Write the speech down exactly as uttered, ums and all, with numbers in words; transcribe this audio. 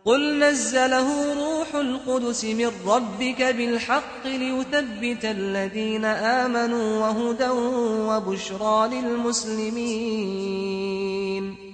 قل نزله روح القدس من ربك بالحق ليثبت الذين آمنوا وهدى وبشرى للمسلمين